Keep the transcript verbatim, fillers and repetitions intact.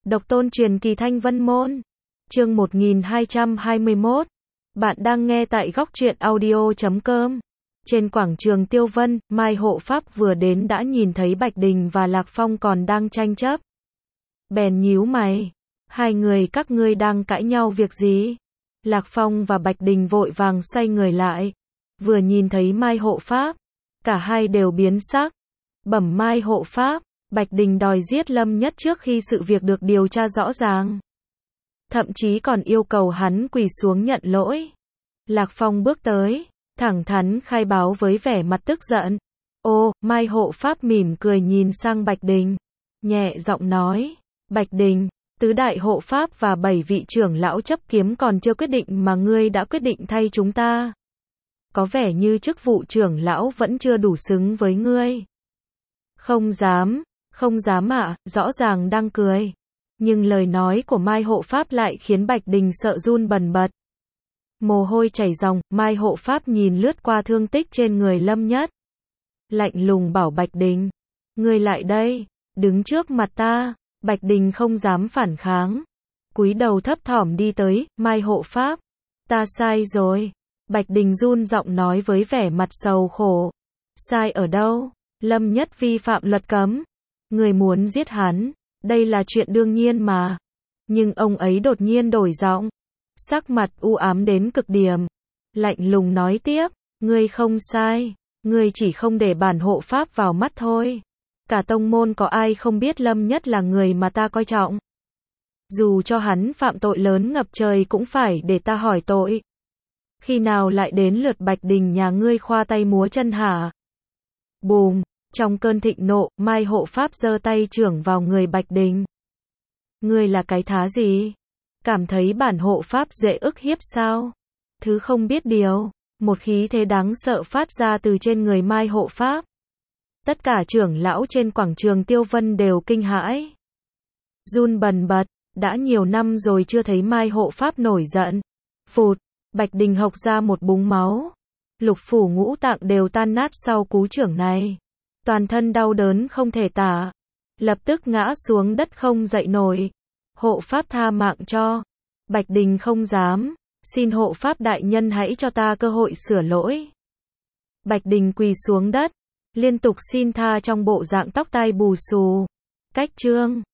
Độc tôn truyền kỳ Thanh Vân Môn. Chương một nghìn hai trăm hai mươi mốt. Bạn đang nghe tại góc truyện audio chấm com. Trên quảng trường Tiêu Vân, Mai hộ pháp vừa đến đã nhìn thấy Bạch Đình và Lạc Phong còn đang tranh chấp. Bèn nhíu mày. Hai người các ngươi đang cãi nhau việc gì? Lạc Phong và Bạch Đình vội vàng xoay người lại. Vừa nhìn thấy Mai hộ pháp, cả hai đều biến sắc. Bẩm Mai hộ pháp, Bạch Đình đòi giết Lâm Nhất trước khi sự việc được điều tra rõ ràng. Thậm chí còn yêu cầu hắn quỳ xuống nhận lỗi. Lạc Phong bước tới, thẳng thắn khai báo với vẻ mặt tức giận. Ô, Mai hộ pháp mỉm cười nhìn sang Bạch Đình, nhẹ giọng nói, Bạch Đình, tứ đại hộ pháp và bảy vị trưởng lão chấp kiếm còn chưa quyết định mà ngươi đã quyết định thay chúng ta. Có vẻ như chức vụ trưởng lão vẫn chưa đủ xứng với ngươi. Không dám, không dám ạ, à, rõ ràng đang cười. Nhưng lời nói của Mai hộ pháp lại khiến Bạch Đình sợ run bần bật. Mồ hôi chảy ròng, Mai hộ pháp nhìn lướt qua thương tích trên người Lâm Nhất. Lạnh lùng bảo Bạch Đình, ngươi lại đây, đứng trước mặt ta. Bạch Đình không dám phản kháng. Cúi đầu thấp thỏm đi tới, Mai hộ pháp. Ta sai rồi. Bạch Đình run giọng nói với vẻ mặt sầu khổ. Sai ở đâu? Lâm Nhất vi phạm luật cấm. Người muốn giết hắn, đây là chuyện đương nhiên mà. Nhưng ông ấy đột nhiên đổi giọng, sắc mặt u ám đến cực điểm, lạnh lùng nói tiếp, ngươi không sai, ngươi chỉ không để bản hộ pháp vào mắt thôi. Cả tông môn có ai không biết Lâm Nhất là người mà ta coi trọng. Dù cho hắn phạm tội lớn ngập trời cũng phải để ta hỏi tội. Khi nào lại đến lượt Bạch Đình nhà ngươi khoa tay múa chân hả? Bùm! Trong cơn thịnh nộ, Mai hộ pháp giơ tay chưởng vào người Bạch Đình. Ngươi là cái thá gì? Cảm thấy bản hộ pháp dễ ức hiếp sao? Thứ không biết điều. Một khí thế đáng sợ phát ra từ trên người Mai hộ pháp. Tất cả trưởng lão trên quảng trường Tiêu Vân đều kinh hãi. Run bần bật, đã nhiều năm rồi chưa thấy Mai hộ pháp nổi giận. Phụt, Bạch Đình hộc ra một búng máu. Lục phủ ngũ tạng đều tan nát sau cú chưởng này. Toàn thân đau đớn không thể tả. Lập tức ngã xuống đất không dậy nổi. Hộ pháp tha mạng cho. Bạch Đình không dám. Xin hộ pháp đại nhân hãy cho ta cơ hội sửa lỗi. Bạch Đình quỳ xuống đất, liên tục xin tha trong bộ dạng tóc tai bù xù. Cách chương.